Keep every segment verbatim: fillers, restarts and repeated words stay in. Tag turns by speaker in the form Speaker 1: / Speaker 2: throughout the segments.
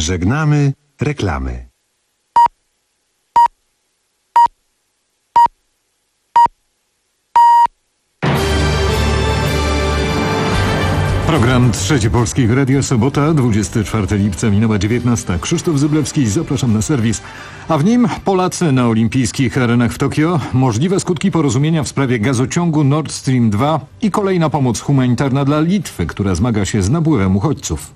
Speaker 1: Żegnamy reklamy.
Speaker 2: Program Trzeci Polskiego Radia, sobota, dwudziestego czwartego lipca, minęła dziewiętnasta. Krzysztof Zyblewski, zapraszam na serwis. A w nim Polacy na olimpijskich arenach w Tokio, możliwe skutki porozumienia w sprawie gazociągu Nord Stream dwa i kolejna pomoc humanitarna dla Litwy, która zmaga się z napływem uchodźców.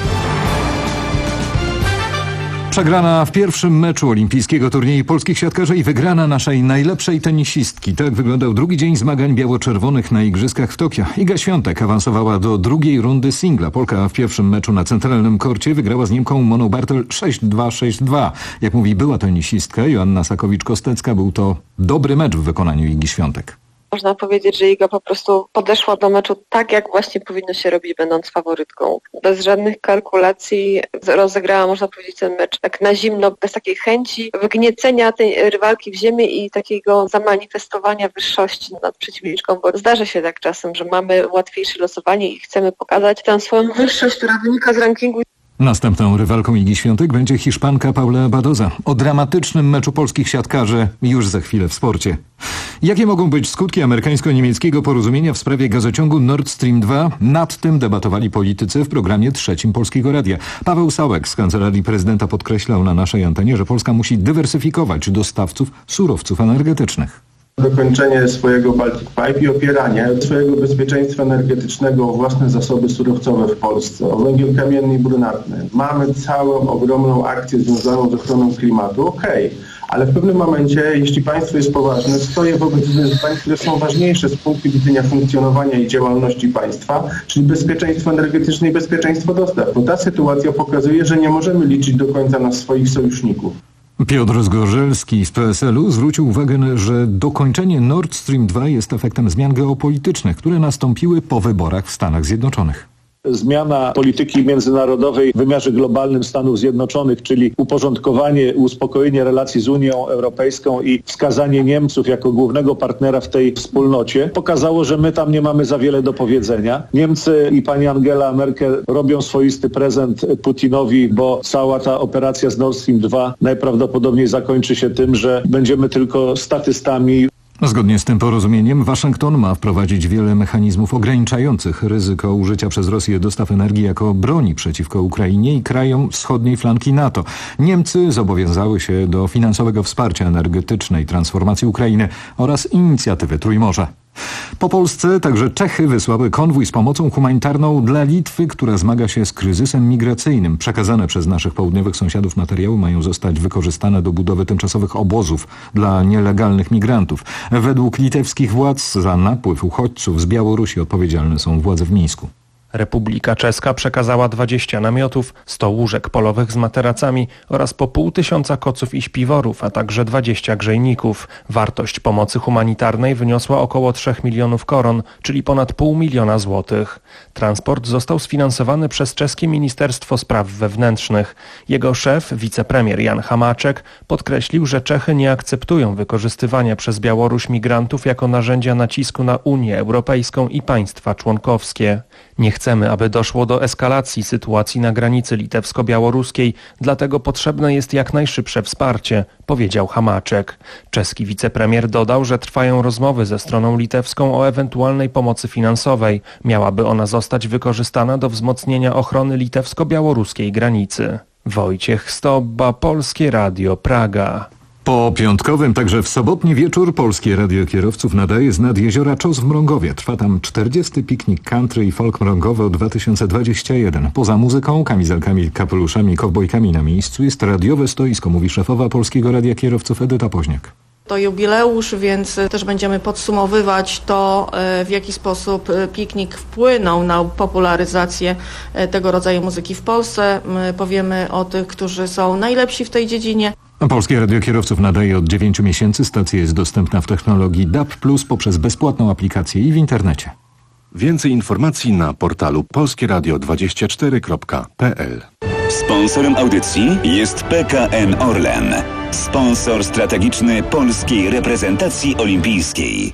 Speaker 2: Przegrana w pierwszym meczu olimpijskiego turnieju polskich siatkarzy i wygrana naszej najlepszej tenisistki. Tak wyglądał drugi dzień zmagań biało-czerwonych na Igrzyskach w Tokio. Iga Świątek awansowała do drugiej rundy singla. Polka w pierwszym meczu na centralnym korcie wygrała z Niemką Moną Bartel sześć dwa sześć dwa. Jak mówi była tenisistka Joanna Sakowicz-Kostecka, był to dobry mecz w wykonaniu Igi Świątek.
Speaker 3: Można powiedzieć, że Iga po prostu podeszła do meczu tak, jak właśnie powinno się robić, będąc faworytką. Bez żadnych kalkulacji rozegrała, można powiedzieć, ten mecz tak na zimno, bez takiej chęci wgniecenia tej rywalki w ziemię i takiego zamanifestowania wyższości nad przeciwniczką, bo zdarza się tak czasem, że mamy łatwiejsze losowanie i chcemy pokazać tę swoją wyższość, która wynika z rankingu.
Speaker 2: Następną rywalką Igi Świątek będzie Hiszpanka Paula Badoza. O dramatycznym meczu polskich siatkarzy już za chwilę w sporcie. Jakie mogą być skutki amerykańsko-niemieckiego porozumienia w sprawie gazociągu Nord Stream dwa? Nad tym debatowali politycy w programie Trzecim Polskiego Radia. Paweł Sałek z Kancelarii Prezydenta podkreślał na naszej antenie, że Polska musi dywersyfikować dostawców surowców energetycznych.
Speaker 4: Dokończenie swojego Baltic Pipe i opieranie swojego bezpieczeństwa energetycznego o własne zasoby surowcowe w Polsce, o węgiel kamienny i brunatny. Mamy całą ogromną akcję związaną z ochroną klimatu, okej, okay. Ale w pewnym momencie, jeśli państwo jest poważne, stoję wobec wyzwań, które są ważniejsze z punktu widzenia funkcjonowania i działalności państwa, czyli bezpieczeństwo energetyczne i bezpieczeństwo dostaw. Bo ta sytuacja pokazuje, że nie możemy liczyć do końca na swoich sojuszników.
Speaker 2: Piotr Zgorzelski z P S L u zwrócił uwagę, że dokończenie Nord Stream dwa jest efektem zmian geopolitycznych, które nastąpiły po wyborach w Stanach Zjednoczonych.
Speaker 5: Zmiana polityki międzynarodowej w wymiarze globalnym Stanów Zjednoczonych, czyli uporządkowanie, uspokojenie relacji z Unią Europejską i wskazanie Niemców jako głównego partnera w tej wspólnocie, pokazało, że my tam nie mamy za wiele do powiedzenia. Niemcy i pani Angela Merkel robią swoisty prezent Putinowi, bo cała ta operacja z Nord Stream dwa najprawdopodobniej zakończy się tym, że będziemy tylko statystami.
Speaker 2: Zgodnie z tym porozumieniem Waszyngton ma wprowadzić wiele mechanizmów ograniczających ryzyko użycia przez Rosję dostaw energii jako broni przeciwko Ukrainie i krajom wschodniej flanki NATO. Niemcy zobowiązały się do finansowego wsparcia energetycznej transformacji Ukrainy oraz inicjatywy Trójmorza. Po Polsce także Czechy wysłały konwój z pomocą humanitarną dla Litwy, która zmaga się z kryzysem migracyjnym. Przekazane przez naszych południowych sąsiadów materiały mają zostać wykorzystane do budowy tymczasowych obozów dla nielegalnych migrantów. Według litewskich władz za napływ uchodźców z Białorusi odpowiedzialne są władze w Mińsku.
Speaker 6: Republika Czeska przekazała dwadzieścia namiotów, sto łóżek polowych z materacami oraz po pół tysiąca koców i śpiworów, a także dwadzieścia grzejników. Wartość pomocy humanitarnej wyniosła około trzech milionów koron, czyli ponad pół miliona złotych. Transport został sfinansowany przez czeskie Ministerstwo Spraw Wewnętrznych. Jego szef, wicepremier Jan Hamáček, podkreślił, że Czechy nie akceptują wykorzystywania przez Białoruś migrantów jako narzędzia nacisku na Unię Europejską i państwa członkowskie. Nie chcemy, aby doszło do eskalacji sytuacji na granicy litewsko-białoruskiej, dlatego potrzebne jest jak najszybsze wsparcie, powiedział Hamáček. Czeski wicepremier dodał, że trwają rozmowy ze stroną litewską o ewentualnej pomocy finansowej. Miałaby ona zostać wykorzystana do wzmocnienia ochrony litewsko-białoruskiej granicy. Wojciech Stobba, Polskie Radio, Praga.
Speaker 2: Po piątkowym, także w sobotni wieczór Polskie Radio Kierowców nadaje z nad jeziora Czos w Mrągowie. Trwa tam czterdziesty piknik country i folk mrągowy dwa tysiące dwudziesty pierwszy. Poza muzyką, kamizelkami, kapeluszami, kowbojkami na miejscu jest radiowe stoisko, mówi szefowa Polskiego Radia Kierowców Edyta Poźniak.
Speaker 7: To jubileusz, więc też będziemy podsumowywać to, w jaki sposób piknik wpłynął na popularyzację tego rodzaju muzyki w Polsce. Powiemy o tych, którzy są najlepsi w tej dziedzinie.
Speaker 2: Polskie Radio Kierowców nadaje od dziewięciu miesięcy. Stacja jest dostępna w technologii D A B plus, poprzez bezpłatną aplikację i w internecie.
Speaker 1: Więcej informacji na portalu polskie radio dwadzieścia cztery kropka p l.
Speaker 8: Sponsorem audycji jest P K N Orlen, sponsor strategiczny polskiej reprezentacji olimpijskiej.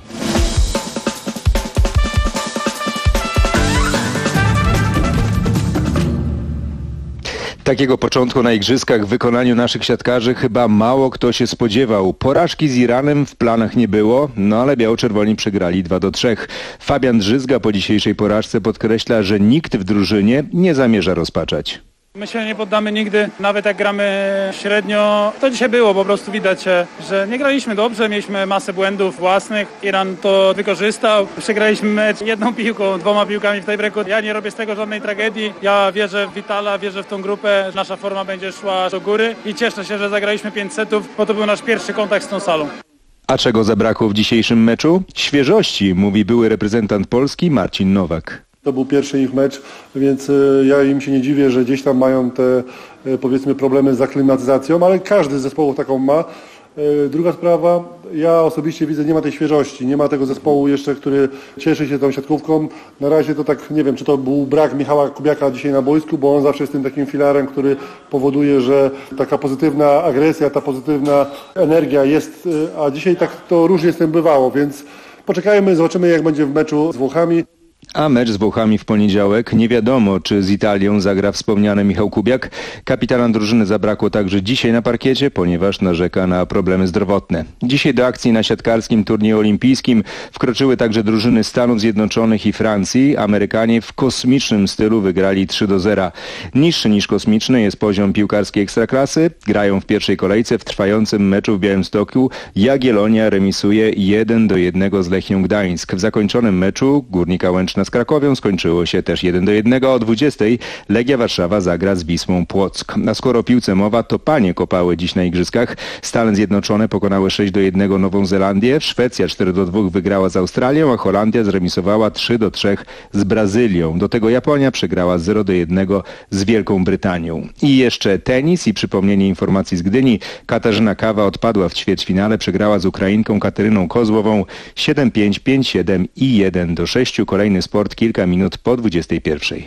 Speaker 9: Takiego początku na igrzyskach w wykonaniu naszych siatkarzy chyba mało kto się spodziewał. Porażki z Iranem w planach nie było, no ale biało-czerwoni przegrali dwa do trzech. Fabian Drzyzga po dzisiejszej porażce podkreśla, że nikt w drużynie nie zamierza rozpaczać.
Speaker 10: My się nie poddamy nigdy, nawet jak gramy średnio. To dzisiaj było, po prostu widać, że nie graliśmy dobrze, mieliśmy masę błędów własnych. Iran to wykorzystał. Przegraliśmy mecz jedną piłką, dwoma piłkami w tiebreaku. Ja nie robię z tego żadnej tragedii. Ja wierzę w Vitala, wierzę w tą grupę. Nasza forma będzie szła do góry i cieszę się, że zagraliśmy pięć setów, bo to był nasz pierwszy kontakt z tą salą.
Speaker 9: A czego zabrakło w dzisiejszym meczu? Świeżości, mówi były reprezentant Polski Marcin Nowak.
Speaker 11: To był pierwszy ich mecz, więc ja im się nie dziwię, że gdzieś tam mają te, powiedzmy, problemy z aklimatyzacją, ale każdy z zespołów taką ma. Druga sprawa, ja osobiście widzę, nie ma tej świeżości, nie ma tego zespołu jeszcze, który cieszy się tą siatkówką. Na razie to tak, nie wiem, czy to był brak Michała Kubiaka dzisiaj na boisku, bo on zawsze jest tym takim filarem, który powoduje, że taka pozytywna agresja, ta pozytywna energia jest, a dzisiaj tak to różnie z tym bywało, więc poczekajmy, zobaczymy, jak będzie w meczu z Włochami.
Speaker 9: A mecz z Włochami w poniedziałek. Nie wiadomo, czy z Italią zagra wspomniany Michał Kubiak. Kapitana drużyny zabrakło także dzisiaj na parkiecie, ponieważ narzeka na problemy zdrowotne. Dzisiaj do akcji na siatkarskim turnieju olimpijskim wkroczyły także drużyny Stanów Zjednoczonych i Francji. Amerykanie w kosmicznym stylu wygrali trzy do zera. Niższy niż kosmiczny jest poziom piłkarskiej ekstraklasy. Grają w pierwszej kolejce w trwającym meczu w Białymstoku. Jagiellonia remisuje jeden do jednego z Lechią Gdańsk. W zakończonym meczu Górnika Łęczna z Krakowią skończyło się też jeden do jednego. O dwudziestej Legia Warszawa zagra z Wisłą Płock. A skoro o piłce mowa, to panie kopały dziś na igrzyskach. Stany Zjednoczone pokonały sześć do jednego Nową Zelandię. Szwecja cztery do dwóch wygrała z Australią, a Holandia zremisowała trzy do trzech z Brazylią. Do tego Japonia przegrała zero do jednego z Wielką Brytanią. I jeszcze tenis i przypomnienie informacji z Gdyni. Katarzyna Kawa odpadła w ćwierćfinale, przegrała z Ukrainką Kateryną Kozłową siedem pięć, pięć siedem i jeden do sześciu. Kolejny sport kilka minut po dwudziestej pierwszej.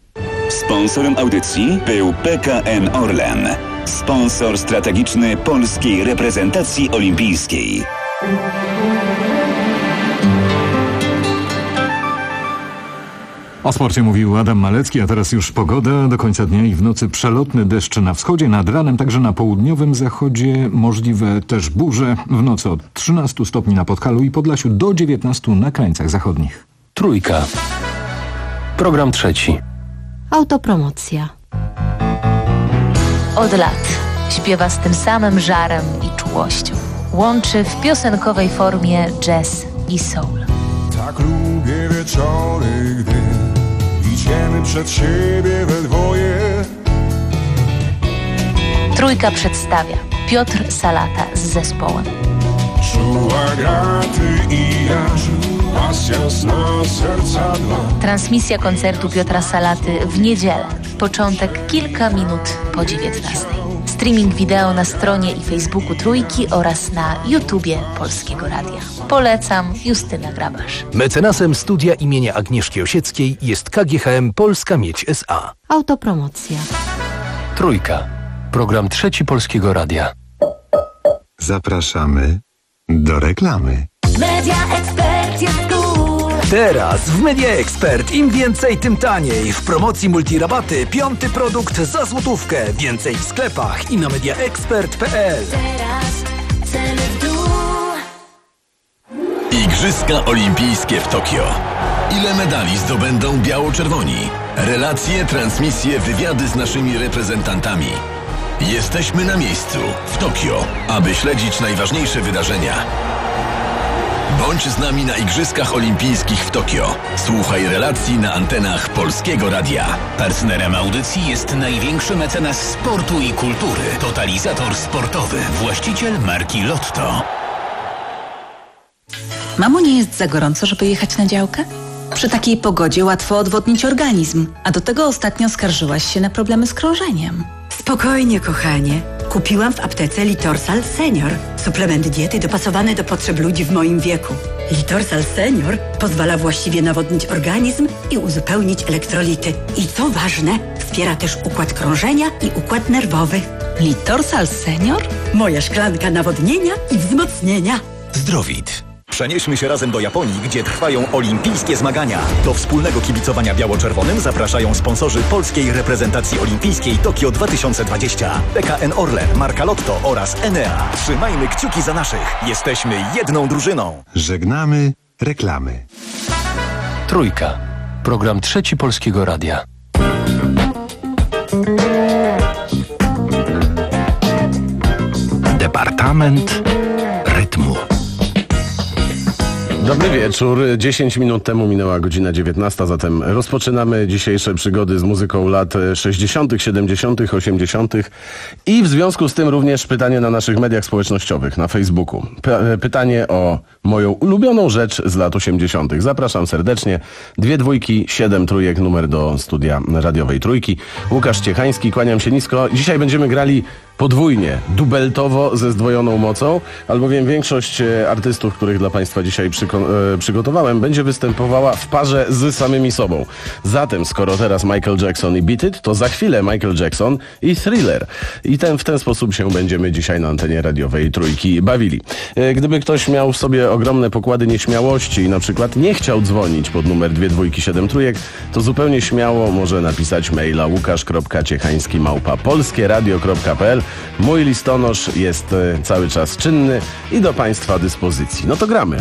Speaker 8: Sponsorem audycji był P K N Orlen, sponsor strategiczny polskiej reprezentacji olimpijskiej.
Speaker 2: O sporcie mówił Adam Malecki, a teraz już pogoda. Do końca dnia i w nocy przelotny deszcz na wschodzie, nad ranem także na południowym zachodzie, możliwe też burze. W nocy od trzynastu stopni na Podhalu i Podlasiu do dziewiętnastu na krańcach zachodnich.
Speaker 12: Trójka. Program trzeci.
Speaker 13: Autopromocja. Od lat śpiewa z tym samym żarem i czułością. Łączy w piosenkowej formie jazz i soul.
Speaker 14: Tak lubię wieczory, gdy idziemy przed siebie we dwoje.
Speaker 13: Trójka przedstawia Piotr Salata z zespołem.
Speaker 14: Czuła graty i jaż, pasja zna serca dwa.
Speaker 13: Transmisja koncertu Piotra Salaty w niedzielę. Początek kilka minut po dziewiętnastej. Streaming wideo na stronie i Facebooku Trójki oraz na YouTubie Polskiego Radia. Polecam, Justyna Grabasz.
Speaker 12: Mecenasem studia imienia Agnieszki Osieckiej jest K G H M Polska Miedź S A.
Speaker 13: Autopromocja.
Speaker 12: Trójka. Program trzeci Polskiego Radia.
Speaker 1: Zapraszamy do reklamy.
Speaker 15: Media Expert jest tu.
Speaker 16: Teraz w Media Expert im więcej, tym taniej. W promocji multirabaty piąty produkt za złotówkę. Więcej w sklepach i na mediaexpert kropka p l.
Speaker 15: Teraz ceny w dół.
Speaker 17: Igrzyska Olimpijskie w Tokio. Ile medali zdobędą biało-czerwoni? Relacje, transmisje, wywiady z naszymi reprezentantami. Jesteśmy na miejscu, w Tokio, aby śledzić najważniejsze wydarzenia. Bądź z nami na Igrzyskach Olimpijskich w Tokio. Słuchaj relacji na antenach Polskiego Radia.
Speaker 18: Partnerem audycji jest największy mecenas sportu i kultury. Totalizator sportowy. Właściciel marki Lotto.
Speaker 19: Mamo, nie jest za gorąco, żeby jechać na działkę? Przy takiej pogodzie łatwo odwodnić organizm, a do tego ostatnio skarżyłaś się na problemy z krążeniem.
Speaker 20: Spokojnie, kochanie. Kupiłam w aptece Litorsal Senior. Suplement diety dopasowany do potrzeb ludzi w moim wieku. Litorsal Senior pozwala właściwie nawodnić organizm i uzupełnić elektrolity. I co ważne, wspiera też układ krążenia i układ nerwowy.
Speaker 19: Litorsal Senior?
Speaker 20: Moja szklanka nawodnienia i wzmocnienia.
Speaker 18: Zdrowit.
Speaker 21: Przenieśmy się razem do Japonii, gdzie trwają olimpijskie zmagania. Do wspólnego kibicowania biało-czerwonym zapraszają sponsorzy polskiej reprezentacji olimpijskiej Tokio dwa tysiące dwadzieścia. P K N Orlen, Marka Lotto oraz Enea. Trzymajmy kciuki za naszych. Jesteśmy jedną drużyną.
Speaker 1: Żegnamy reklamy.
Speaker 18: Trójka. Program Trzeci Polskiego Radia.
Speaker 1: Departament rytmu.
Speaker 22: Dobry wieczór. dziesięć minut temu minęła godzina dziewiętnasta, zatem rozpoczynamy dzisiejsze przygody z muzyką lat sześćdziesiątych, siedemdziesiątych, osiemdziesiątych i w związku z tym również pytanie na naszych mediach społecznościowych, na Facebooku. P- pytanie o moją ulubioną rzecz z lat osiemdziesiątych. Zapraszam serdecznie. Dwie dwójki, siedem trójek, numer do studia radiowej Trójki. Łukasz Ciechański, kłaniam się nisko. Dzisiaj będziemy grali podwójnie, dubeltowo, ze zdwojoną mocą, albowiem większość artystów, których dla Państwa dzisiaj przyko- e, przygotowałem, będzie występowała w parze z samymi sobą. Zatem, skoro teraz Michael Jackson i Beat It, to za chwilę Michael Jackson i Thriller. I ten, w ten sposób się będziemy dzisiaj na antenie radiowej Trójki bawili. E, gdyby ktoś miał w sobie ogromne pokłady nieśmiałości i na przykład nie chciał dzwonić pod numer dwie dwójki, siedem trójek, to zupełnie śmiało może napisać maila łukasz kropka ciechański małpa polskie radio kropka p l. Mój listonosz jest e, cały czas czynny i do Państwa dyspozycji. No to gramy.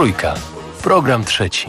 Speaker 3: Trójka. Program trzeci.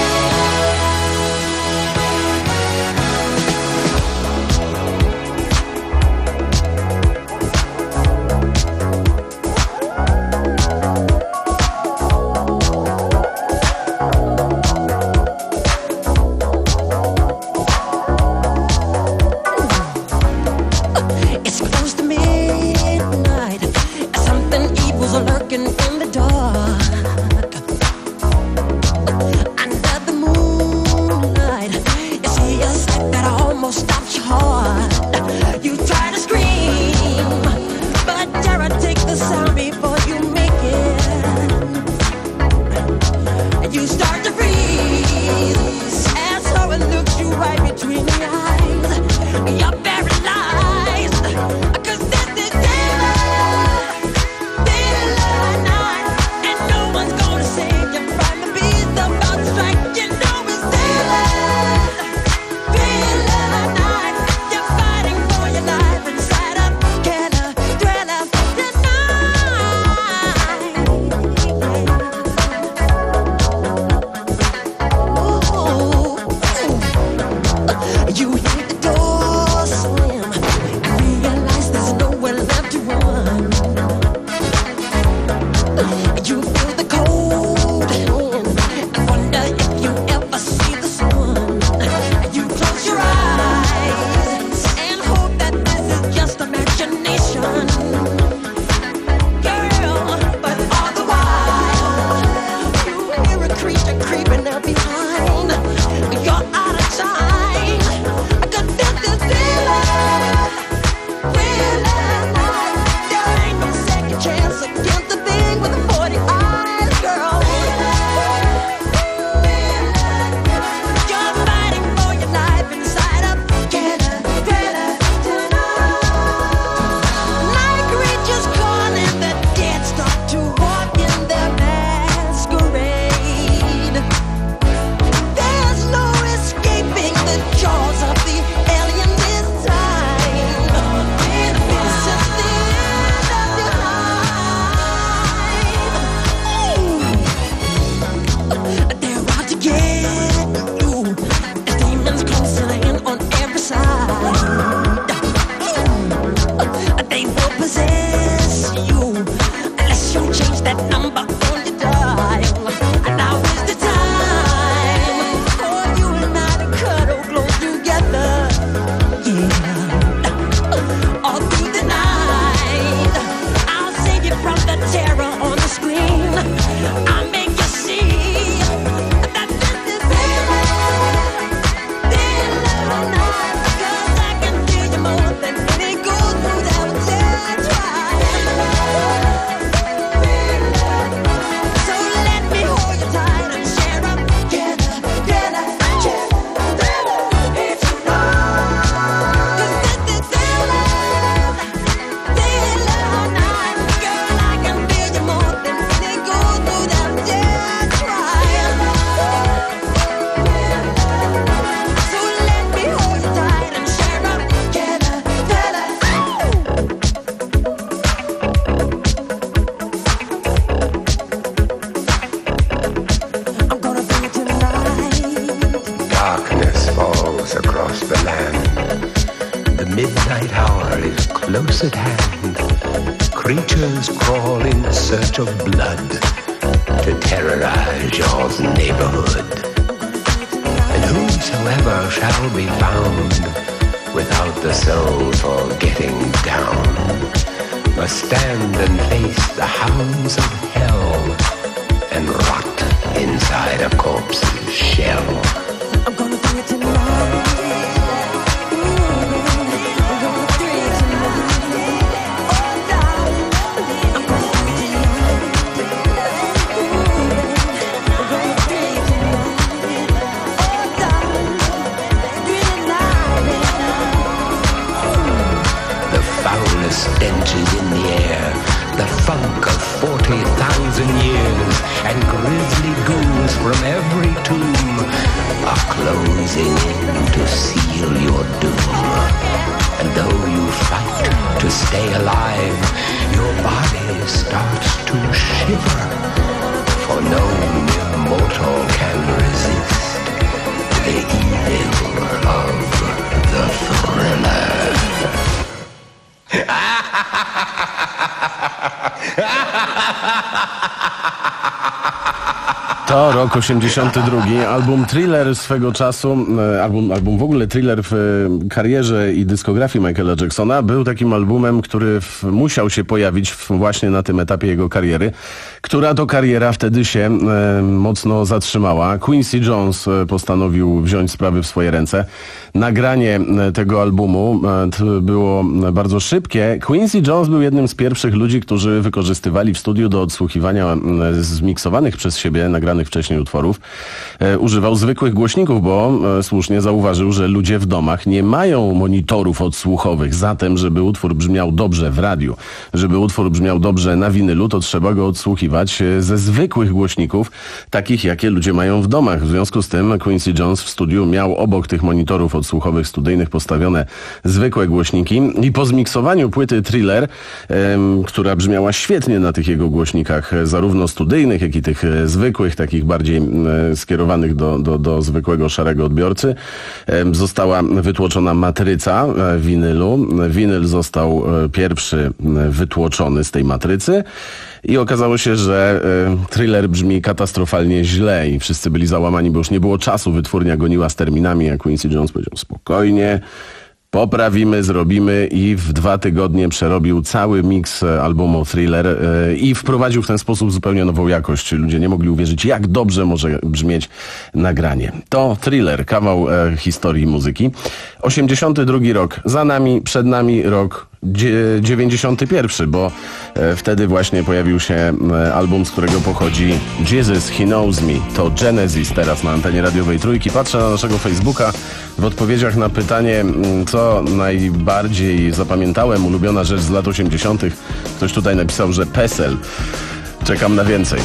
Speaker 4: stenches in the air, the funk of forty thousand years, and grisly ghouls from every tomb are closing in to seal your doom. And though you fight to stay alive, your body starts to shiver, for no mortal can resist the evil of the thriller.
Speaker 22: To rok osiemdziesiąty drugi. Album Thriller swego czasu, album, album w ogóle Thriller w karierze i dyskografii Michaela Jacksona był takim albumem, który w, musiał się pojawić w, właśnie na tym etapie jego kariery, która to kariera wtedy się e, mocno zatrzymała. Quincy Jones postanowił wziąć sprawy w swoje ręce. Nagranie tego albumu e, było bardzo szybkie. Quincy Jones był jednym z pierwszych ludzi, którzy wykorzystywali w studiu do odsłuchiwania e, zmiksowanych przez siebie nagranych wcześniej utworów, e, używał zwykłych głośników, bo e, słusznie zauważył, że ludzie w domach nie mają monitorów odsłuchowych. Zatem, żeby utwór brzmiał dobrze w radiu, żeby utwór brzmiał dobrze na winylu, to trzeba go odsłuchiwać e, ze zwykłych głośników, takich jakie ludzie mają w domach. W związku z tym Quincy Jones w studiu miał obok tych monitorów odsłuchowych studyjnych postawione zwykłe głośniki i po zmiksowaniu płyty Thriller, e, która brzmiała świetnie na tych jego głośnikach, e, zarówno studyjnych, jak i tych e, zwykłych, takich bardziej e, skierowanych do, do, do zwykłego szarego odbiorcy. E, została wytłoczona matryca e, winylu. Winyl został e, pierwszy e, wytłoczony z tej matrycy i okazało się, że e, Thriller brzmi katastrofalnie źle i wszyscy byli załamani, bo już nie było czasu. Wytwórnia goniła z terminami, a Quincy Jones powiedział spokojnie, poprawimy, zrobimy i w dwa tygodnie przerobił cały miks albumu Thriller yy, i wprowadził w ten sposób zupełnie nową jakość. Ludzie nie mogli uwierzyć, jak dobrze może brzmieć nagranie. To Thriller, kawał e, historii muzyki. osiemdziesiąty drugi rok za nami, przed nami rok dziewięćdziesiąty pierwszy, bo e, wtedy właśnie pojawił się e, album, z którego pochodzi Jesus, He Knows Me. To Genesis teraz na antenie radiowej Trójki. Patrzę na naszego Facebooka. W odpowiedziach na pytanie, co najbardziej zapamiętałem, ulubiona rzecz z lat osiemdziesiątych, ktoś tutaj napisał, że PESEL. Czekam na więcej.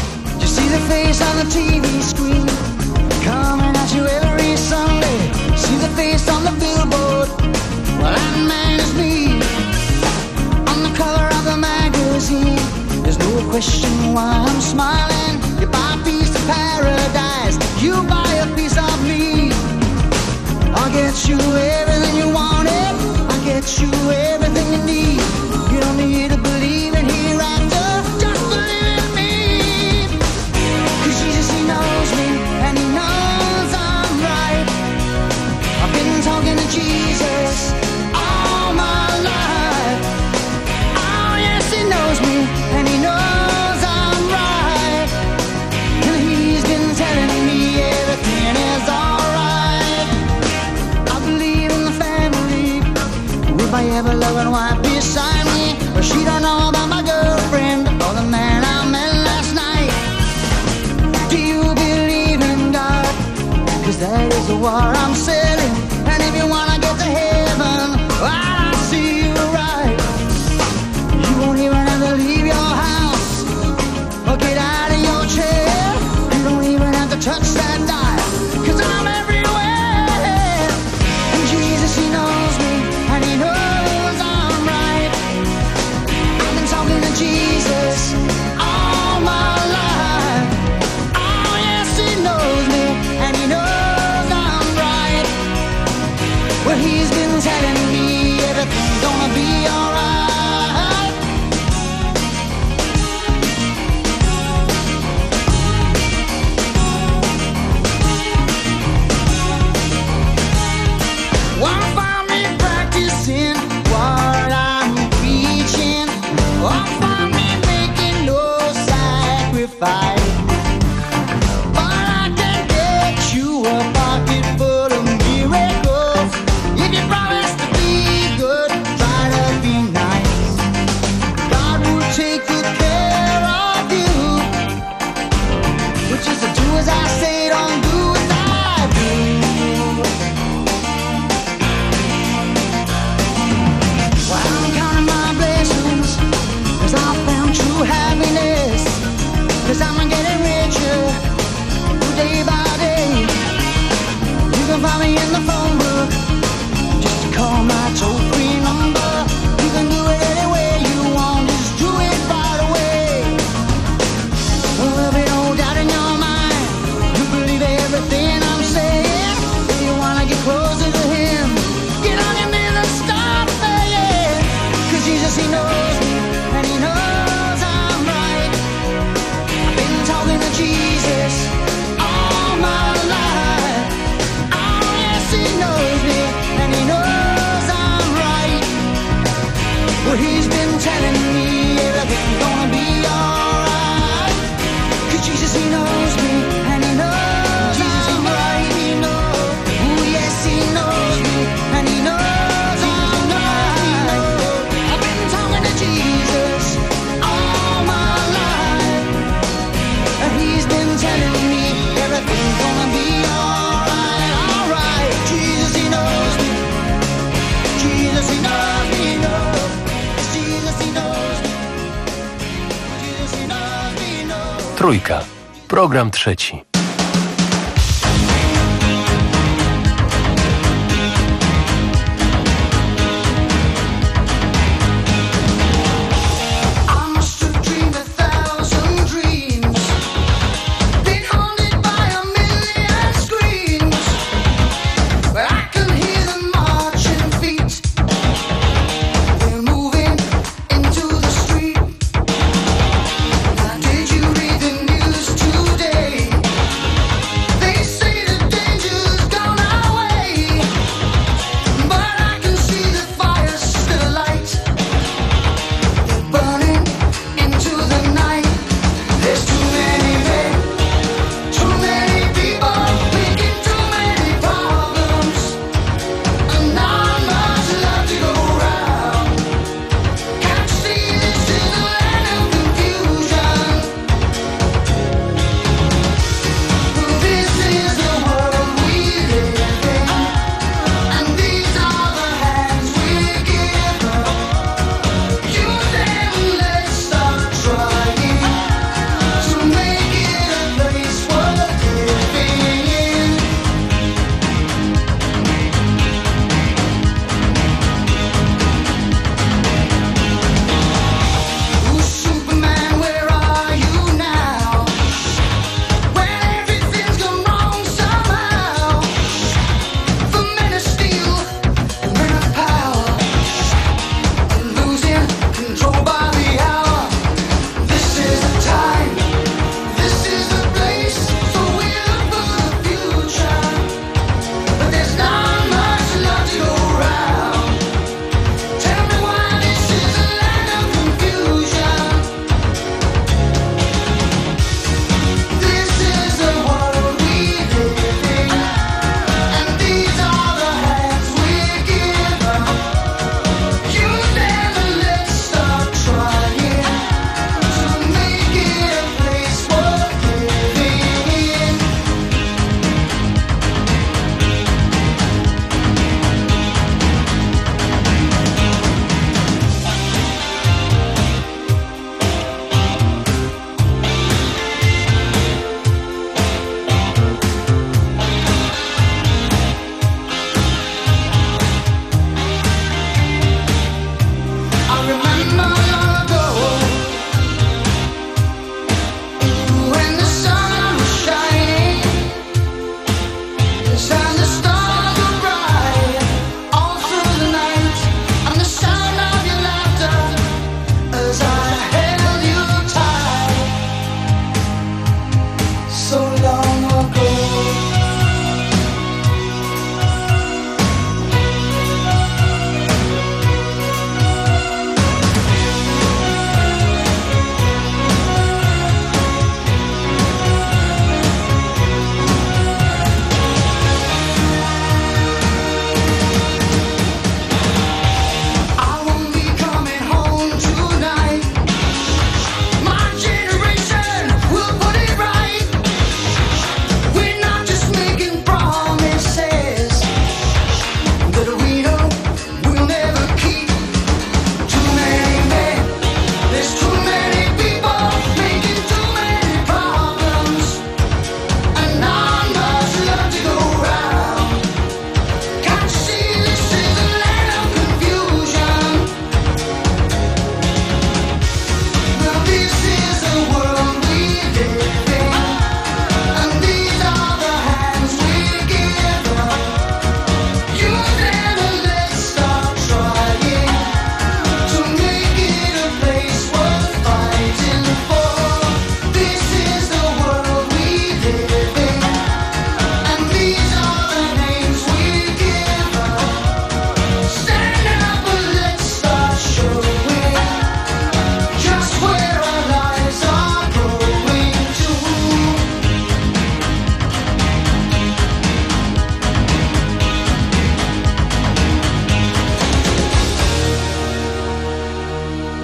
Speaker 5: There's no question why I'm smiling. You buy a piece of paradise, you buy a piece of me. I'll get you everything you wanted, I'll get you everything you need. You don't need to believe in hereafter, just believe in me. Cause Jesus, He knows me, and He knows I'm right. I've been talking to Jesus all my life. Oh yes, He knows me, and He knows I'm right. And He's been telling me everything is alright. I believe in the family, with my ever-loving wife beside me. But she don't know about my girlfriend, or the man I met last night. Do you believe in God? Cause that is the war I'm selling. And if you wanna get to heaven, I'll see you right. You won't even have to leave your house or get out of your chair. You don't even have to touch that dial, cause I'm everywhere. And Jesus, He knows me, and He knows I'm right. I've been talking to Jesus all my life. Oh yes, He knows me, and He knows I'm right. Well, He's been telling me everything's gonna be alright. Won't find me practicing what I'm preaching. Won't find me making no sacrifice. But I can get you a pocket full of miracles. If you promise to be good, try to be nice. God will take good care of you. But just to do as I say, don't do as I do. Well, I'm counting my blessings, cause I found true happiness. Cause I'm getting richer day by day. You can find me in the phone book, just call my toll-free number. You can do it any way you want, just do it right away. Well, there'll be no doubt
Speaker 3: Trójka. Program trzeci.
Speaker 5: Did you read the news today?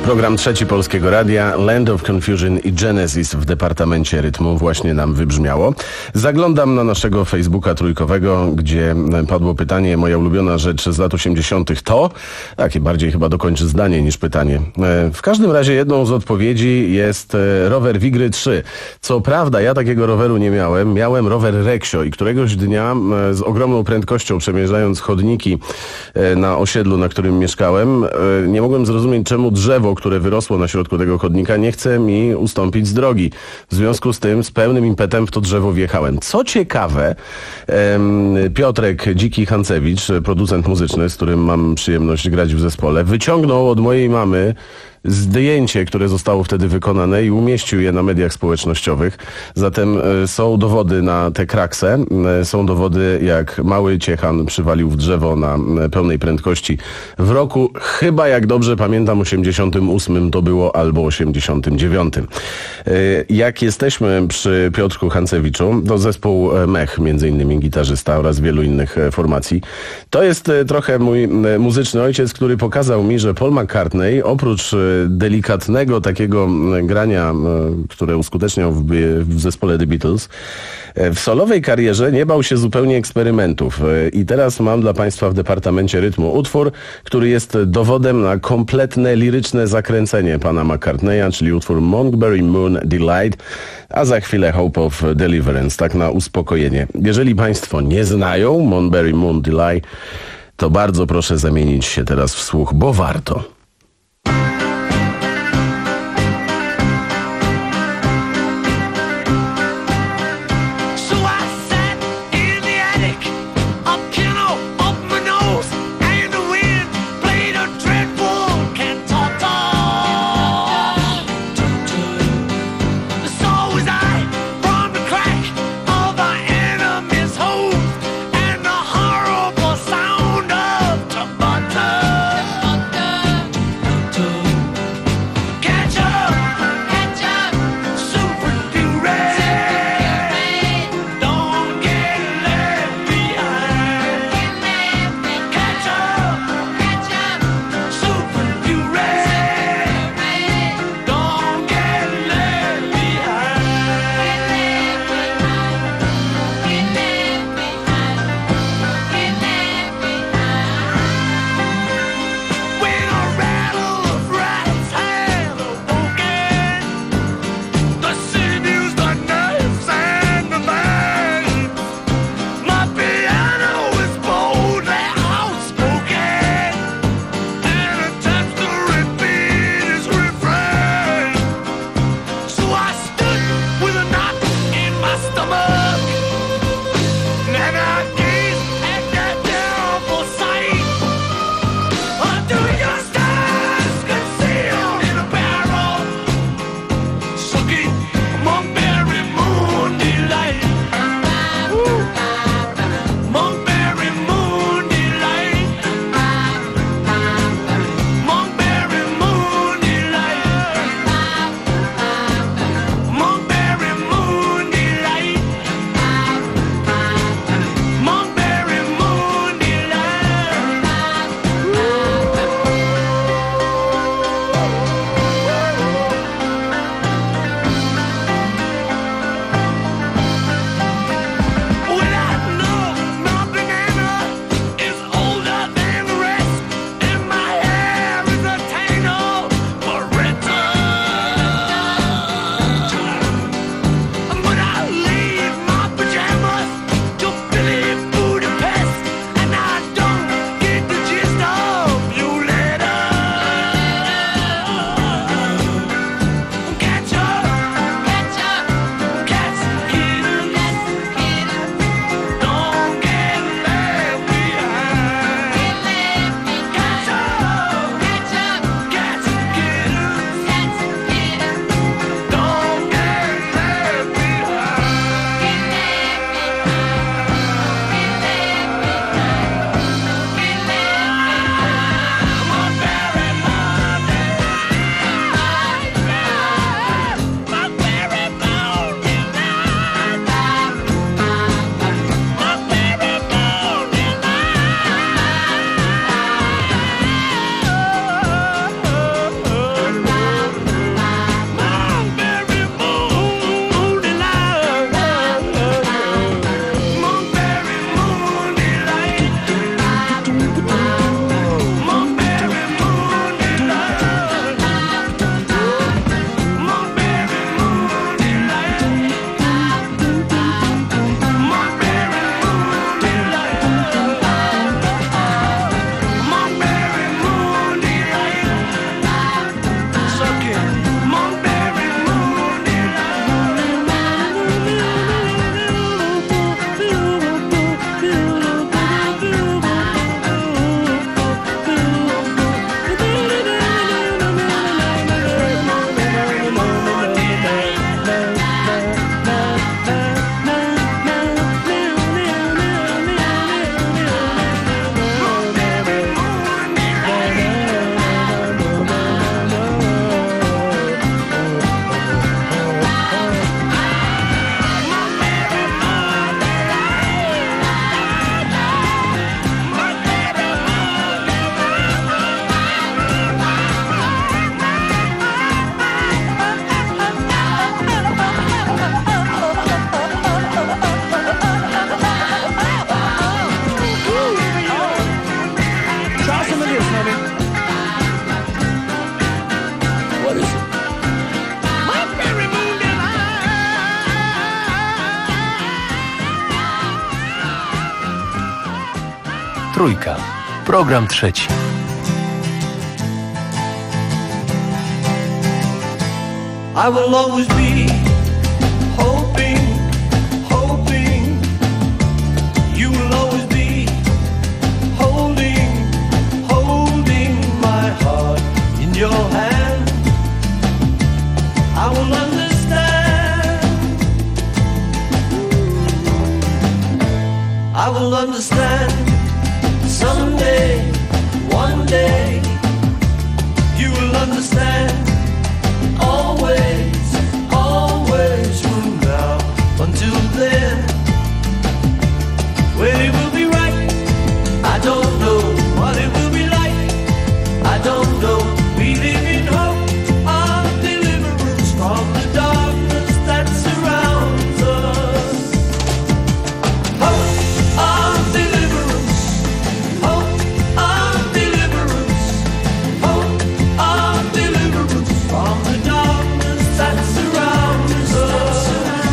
Speaker 22: Program trzeci Polskiego Radia, Land of Confusion i Genesis w departamencie rytmu właśnie nam wybrzmiało. Zaglądam na naszego Facebooka trójkowego, gdzie padło pytanie, moja ulubiona rzecz z lat osiemdziesiątych to, takie bardziej chyba dokończy zdanie niż pytanie. W każdym razie jedną z odpowiedzi jest rower Wigry trzy. Co prawda ja takiego roweru nie miałem, miałem rower Reksio i któregoś dnia z ogromną prędkością przemierzając chodniki na osiedlu, na którym mieszkałem, nie mogłem zrozumieć, czemu drzewo, które wyrosło na środku tego chodnika, nie chce mi ustąpić z drogi. W związku z tym z pełnym impetem w to drzewo wjechałem. Co ciekawe, Piotrek Dziki Hancewicz, producent muzyczny, z którym mam przyjemność grać w zespole, wyciągnął od mojej mamy zdjęcie, które zostało wtedy wykonane i umieścił je na mediach społecznościowych. Zatem e, są dowody na tę kraksę. E, są dowody, jak mały Ciechan przywalił w drzewo na e, pełnej prędkości w roku, chyba jak dobrze pamiętam, osiemdziesiątym ósmym to było, albo osiemdziesiątym dziewiątym. E, jak jesteśmy przy Piotrku Hancewiczu, to zespół Mech, między innymi gitarzysta oraz wielu innych e, formacji. To jest e, trochę mój e, muzyczny ojciec, który pokazał mi, że Paul McCartney oprócz e, delikatnego takiego grania, które uskuteczniał w, w zespole The Beatles, w solowej karierze nie bał się zupełnie eksperymentów. I teraz mam dla Państwa w departamencie rytmu utwór, który jest dowodem na kompletne liryczne zakręcenie pana McCartneya, czyli utwór Monkberry Moon Delight, a za chwilę Hope of Deliverance, tak na uspokojenie. Jeżeli Państwo nie znają Monkberry Moon Delight, to bardzo proszę zamienić się teraz w słuch, bo warto.
Speaker 15: And the horrible sound of butter.
Speaker 3: Trójka. Program trzeci.
Speaker 5: I will always be hoping, hoping. You will always be holding, holding my heart in your hand. I will understand. I will understand someday, one day. You will understand. Always, always from now until then. When it will be right, I don't know. What it will be like, I don't know. We live in hope of deliverance from the darkness that surrounds us. Hope of deliverance, hope of deliverance, hope of deliverance from the darkness that surrounds us.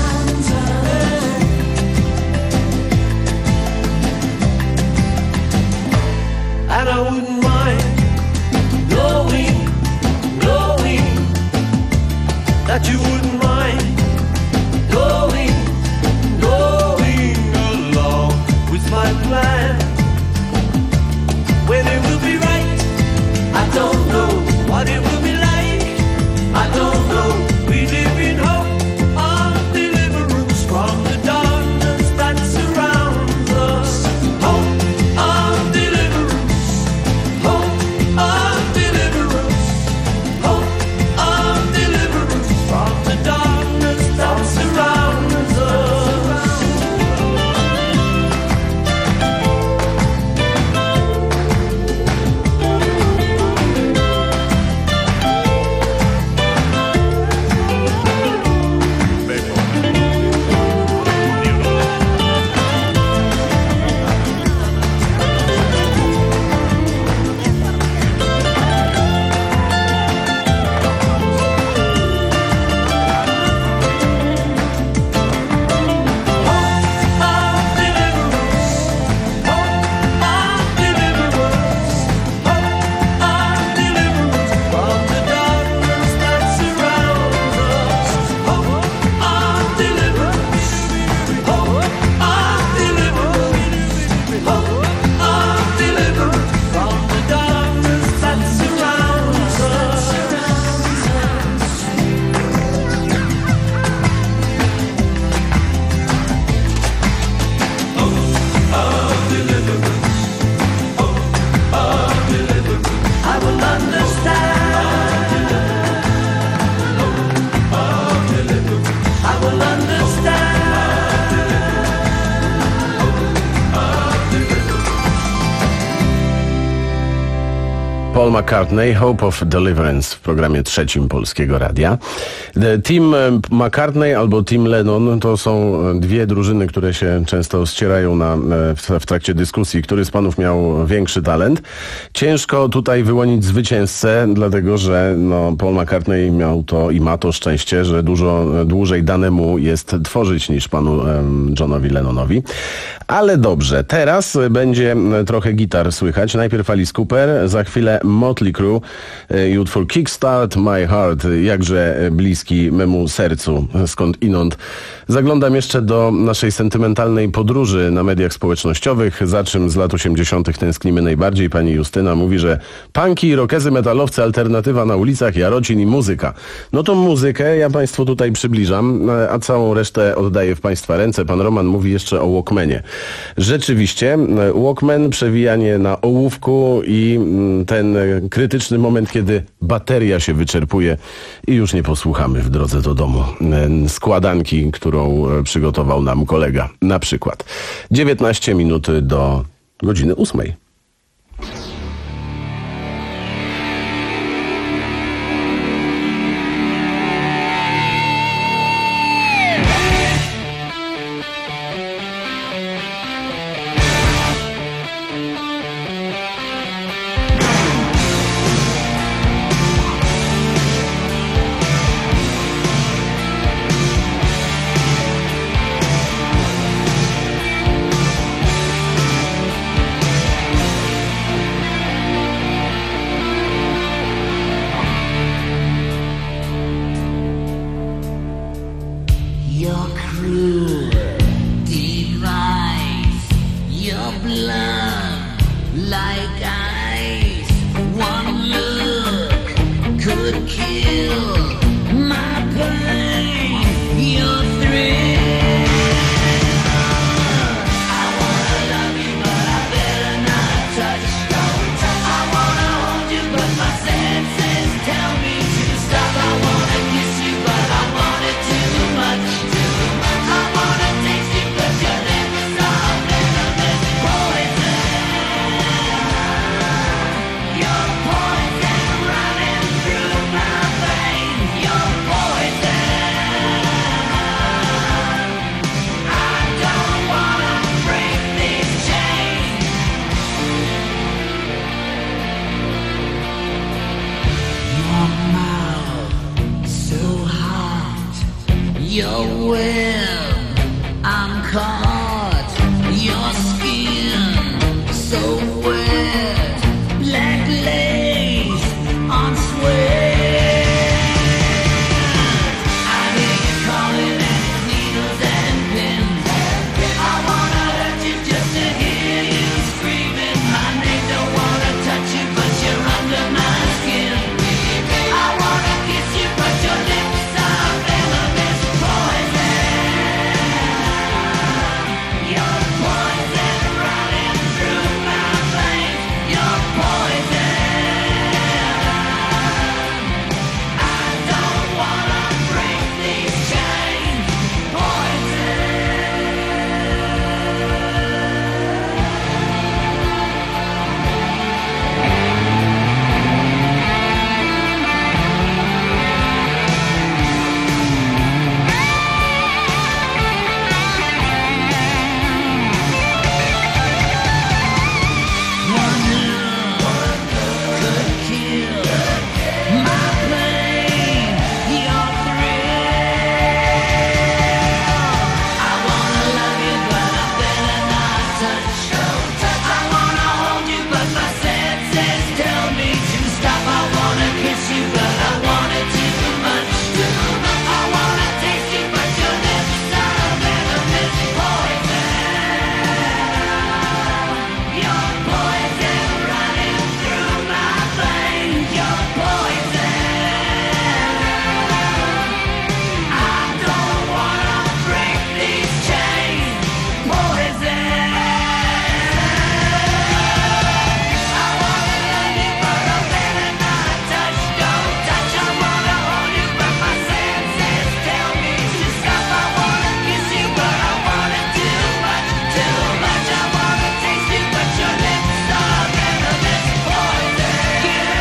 Speaker 5: And I wouldn't mind knowing, knowing that you wouldn't mind going, going along with my plan. When it will be right, I don't know. What it will be like, I don't know. We live in hope of deliverance from the darkness that surrounds us. Hope of deliverance, hope of deliverance, hope of deliverance from the darkness that surrounds us.
Speaker 22: Paul McCartney, Hope of Deliverance w programie trzecim Polskiego Radia. Team McCartney albo Team Lennon to są dwie drużyny, które się często ścierają na, w, w trakcie dyskusji, który z panów miał większy talent. Ciężko tutaj wyłonić zwycięzcę, dlatego że no, Paul McCartney miał to i ma to szczęście, że dużo dłużej danemu jest tworzyć niż panu um, Johnowi Lennonowi. Ale dobrze, teraz będzie trochę gitar słychać. Najpierw Alice Cooper, za chwilę Motley Crue i utwór Kickstart My Heart, jakże bliski memu sercu, skąd inąd. Zaglądam jeszcze do naszej sentymentalnej podróży na mediach społecznościowych, za czym z lat osiemdziesiątych tęsknimy najbardziej. Pani Justyna mówi, że punki, rockezy, metalowcy, alternatywa na ulicach, Jarocin i muzyka. No to muzykę ja państwu tutaj przybliżam, a całą resztę oddaję w państwa ręce. Pan Roman mówi jeszcze o Walkmanie. Rzeczywiście, Walkman, przewijanie na ołówku i ten krytyczny moment, kiedy bateria się wyczerpuje i już nie posłuchamy w drodze do domu składanki, którą przygotował nam kolega. Na przykład dziewiętnaście minut do godziny ósmej.
Speaker 5: like ice. One look could kill my pain. Your thrill. I wanna love you, but I better not touch. I wanna hold you, but my senses tell me to stop. I wanna kiss you, but I want it too much. I wanna taste you, but your lips are venomous poison. Your poison running through my veins. Your poison. I don't wanna break these chains. Your mouth so hot. Your web, I'm caught. Your skin so wet. Black lace on sweat. I hear you calling and it's needles and pins. I wanna hurt you just to hear you screaming my name. Don't wanna touch you, but you're under my skin. I wanna kiss you, but your lips are venomous poison. Your poison running through my veins. Your poison. I don't wanna break these chains. Poison. One look could kill my pain. Your thrill. I wanna love you, but I better not touch. I wanna hold you, but my senses tell me to stop. I wanna kiss you, but I want it too much. I wanna taste you, but your lips are venomous poison. Your poison running through my veins. Your poison. I don't wanna break these chains. Poison. I wanna love you, but I better not touch. Don't touch. I wanna hold you, but my senses tell me to stop. I wanna kiss you, but I want it too much, too much. I wanna taste you, but your lips are venomous poison.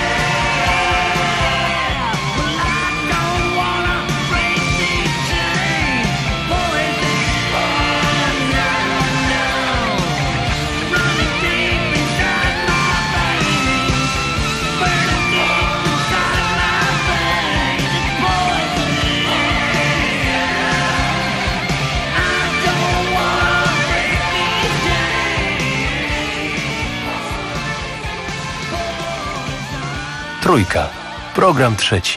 Speaker 5: Well, I don't wanna break these chains. Poison. No, no. Running deep inside my veins. Burning deep inside my veins. It's poison. I don't wanna break these chains.
Speaker 3: Trójka. Program trzeci.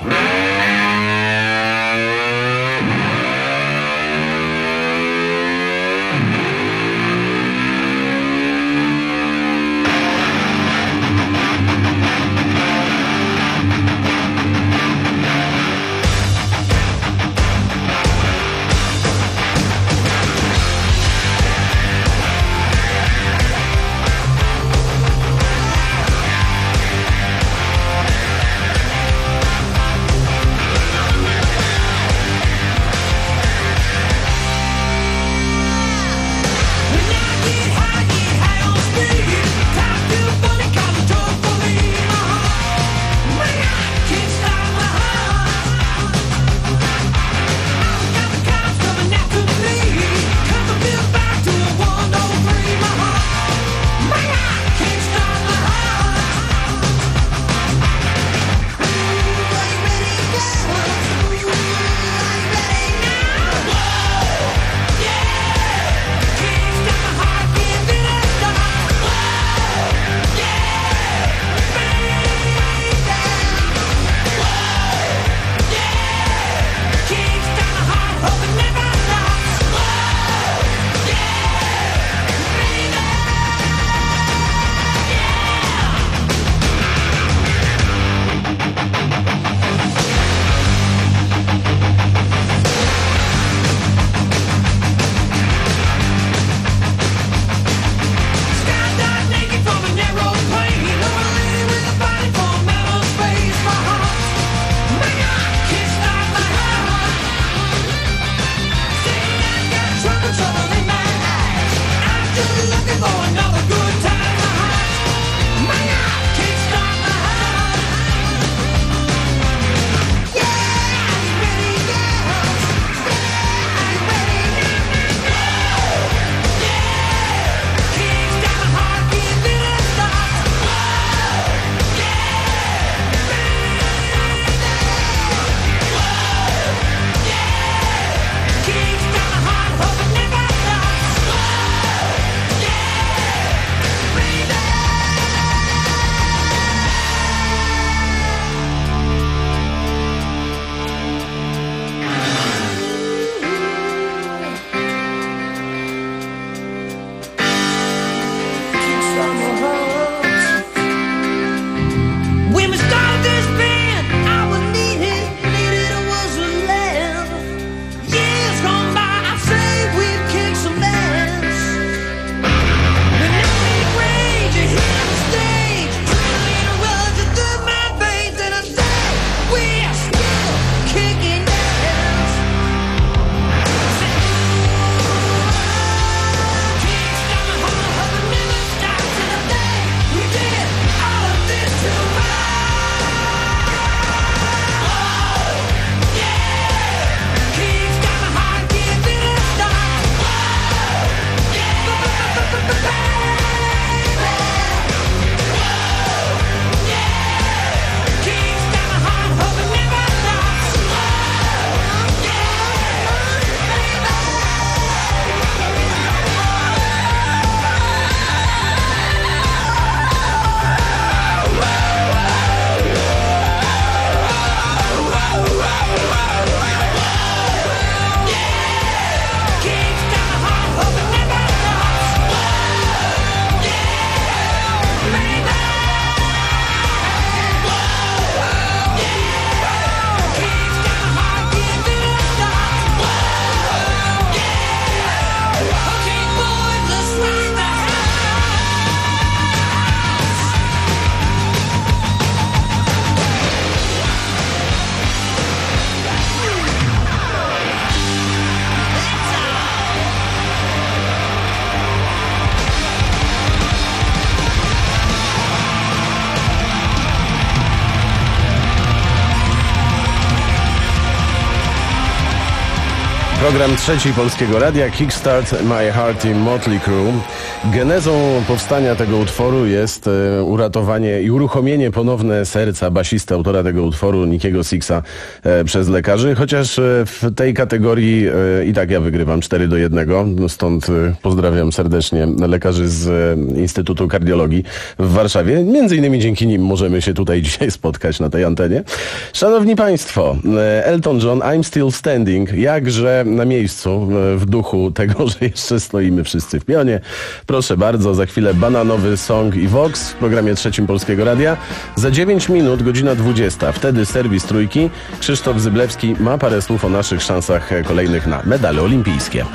Speaker 22: Program trzeci Polskiego Radia, Kickstart My Heart i Motley Crue. Genezą powstania tego utworu jest e, uratowanie i uruchomienie ponowne serca basisty, autora tego utworu, Nickiego Sixa, e, przez lekarzy, chociaż e, w tej kategorii e, i tak ja wygrywam cztery do jednego, stąd e, pozdrawiam serdecznie lekarzy z e, Instytutu Kardiologii w Warszawie. Między innymi dzięki nim możemy się tutaj dzisiaj spotkać na tej antenie. Szanowni Państwo, e, Elton John, I'm Still Standing, jakże na miejscu, w duchu tego, że jeszcze stoimy wszyscy w pionie. Proszę bardzo, za chwilę bananowy song i Vox w programie trzecim Polskiego Radia. Za dziewięć minut, godzina dwudziesta. Wtedy serwis Trójki. Krzysztof Zyblewski ma parę słów o naszych szansach kolejnych na medale olimpijskie.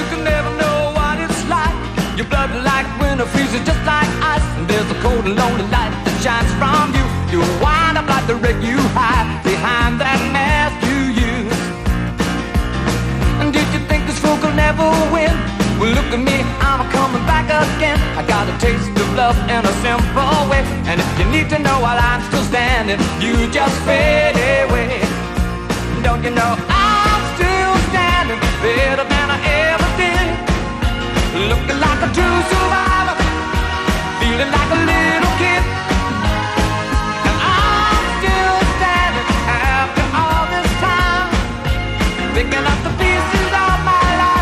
Speaker 6: Never win. Well, look at me, I'm coming back again. I got a taste of love in a simple way. And if you need to know while I'm still standing, you just fade away. Don't you know I'm still standing better than I ever did? Looking like a true survivor, feeling like a little kid. And I'm still standing after all this time, picking up the pieces of my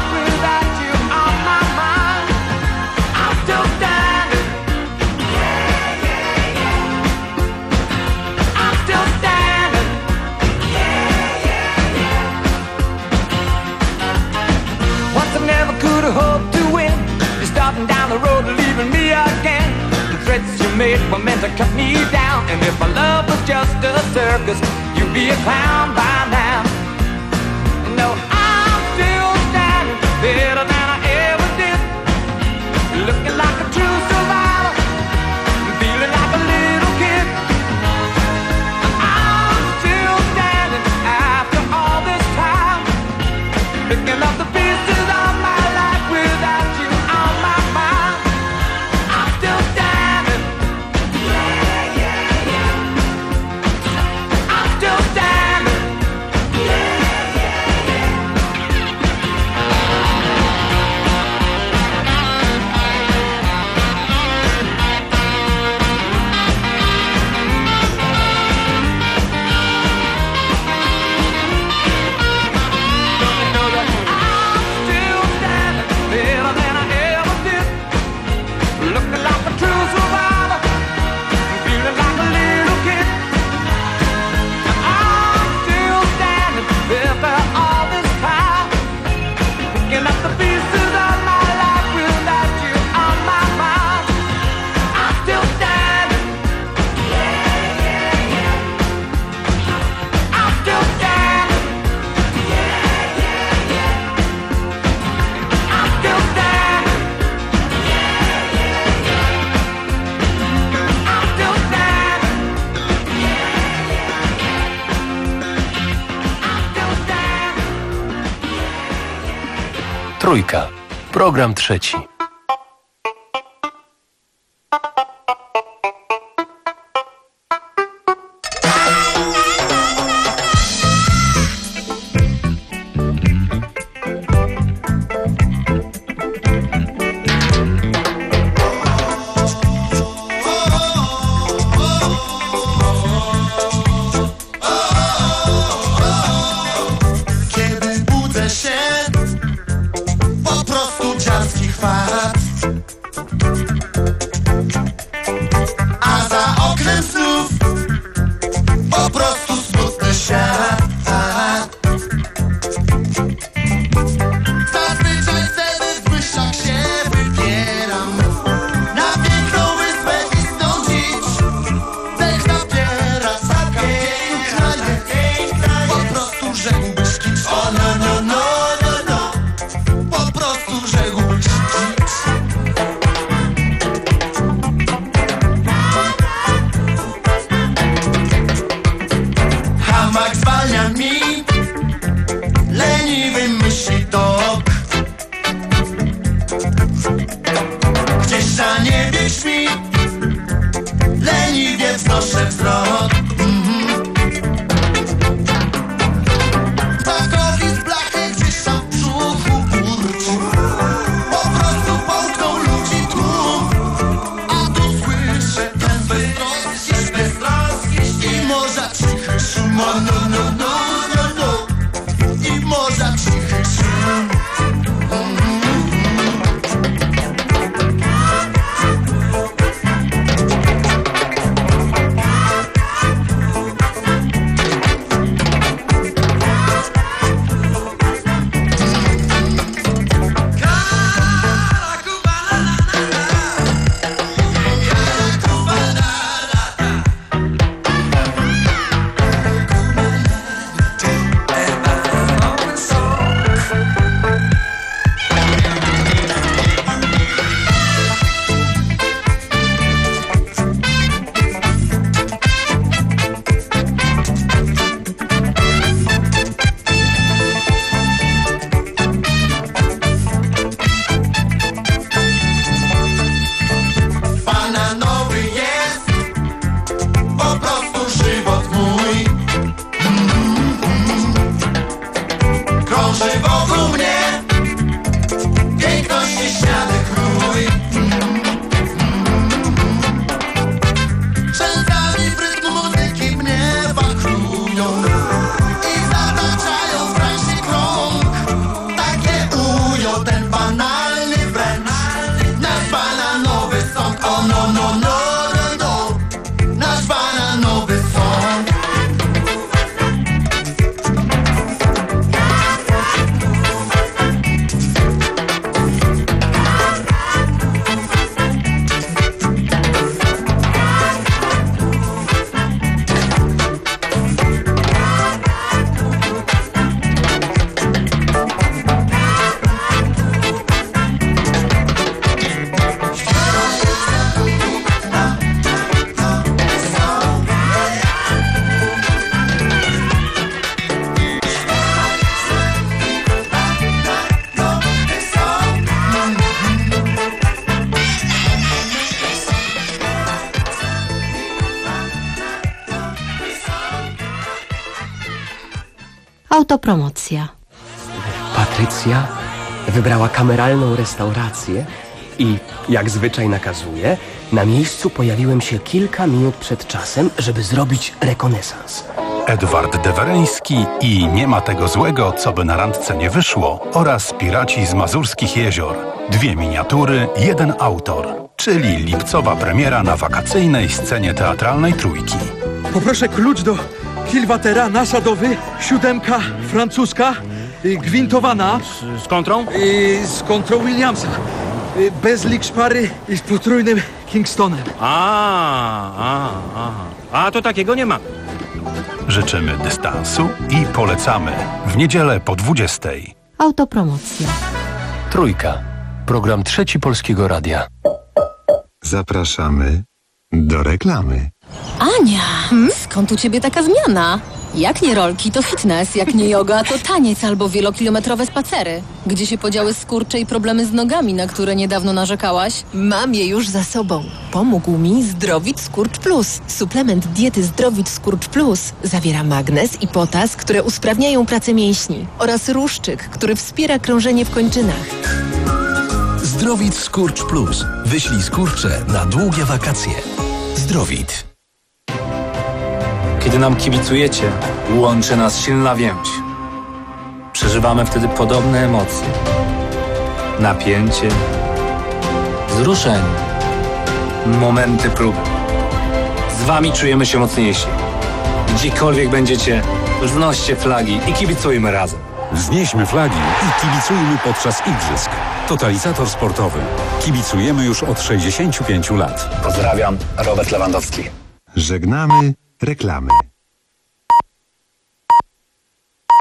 Speaker 6: hope to win. You're starting down the road, leaving me again. The threats you made were meant to cut me down. And if my love was just a circus, you'd be a clown by now. No, I'm still standing better than I ever did. Looking like a true survivor, feeling like a little kid. And I'm still standing after all this time, picking up the pieces of my without you on my mind. I'm still standing. Yeah, yeah, yeah. I'm still standing. Yeah, yeah, yeah.
Speaker 3: Trójka. Program trzeci.
Speaker 7: Kiedy budzę się, po prostu dziarski chwal.
Speaker 5: ma no, no, no, no, no. I morza cichy szum.
Speaker 7: Autopromocja.
Speaker 10: Patrycja wybrała kameralną restaurację i, jak zwyczaj nakazuje, na miejscu pojawiłem się kilka minut przed czasem, żeby zrobić rekonesans.
Speaker 23: Edward Dewereński i Nie ma tego złego, co by na randce nie wyszło oraz Piraci z Mazurskich Jezior. Dwie miniatury, jeden autor, czyli lipcowa premiera na wakacyjnej scenie teatralnej Trójki.
Speaker 24: Poproszę klucz do kilwatera nasadowy, siódemka francuska, y, gwintowana.
Speaker 25: Z, z kontrą?
Speaker 24: Y, z kontrą Williamsa. Y, bez lik szpary i z potrójnym Kingstonem.
Speaker 25: A, a, a. A to takiego nie ma.
Speaker 23: Życzymy dystansu i polecamy w niedzielę po dwudziestej.
Speaker 7: Autopromocja.
Speaker 3: Trójka. Program Trzeci Polskiego Radia.
Speaker 1: Zapraszamy do reklamy.
Speaker 26: Ania, hmm? Skąd u ciebie taka zmiana? Jak nie rolki, to fitness, jak nie yoga, to taniec albo wielokilometrowe spacery. Gdzie się podziały skurcze i problemy z nogami, na które niedawno narzekałaś?
Speaker 27: Mam je już za sobą. Pomógł mi Zdrowit Skurcz Plus. Suplement diety Zdrowit Skurcz Plus zawiera magnez i potas, które usprawniają pracę mięśni oraz ruszczyk, który wspiera krążenie w kończynach.
Speaker 18: Zdrowit Skurcz Plus. Wyślij skurcze na długie wakacje. Zdrowit.
Speaker 28: Kiedy nam kibicujecie, łączy nas silna więź. Przeżywamy wtedy podobne emocje. Napięcie, wzruszenie, momenty próby. Z wami czujemy się mocniejsi. Gdziekolwiek będziecie, wznoście flagi i kibicujmy razem.
Speaker 29: Znieśmy flagi i kibicujmy podczas igrzysk. Totalizator sportowy. Kibicujemy już od sześćdziesięciu pięciu lat.
Speaker 28: Pozdrawiam, Robert Lewandowski.
Speaker 1: Żegnamy reklamy.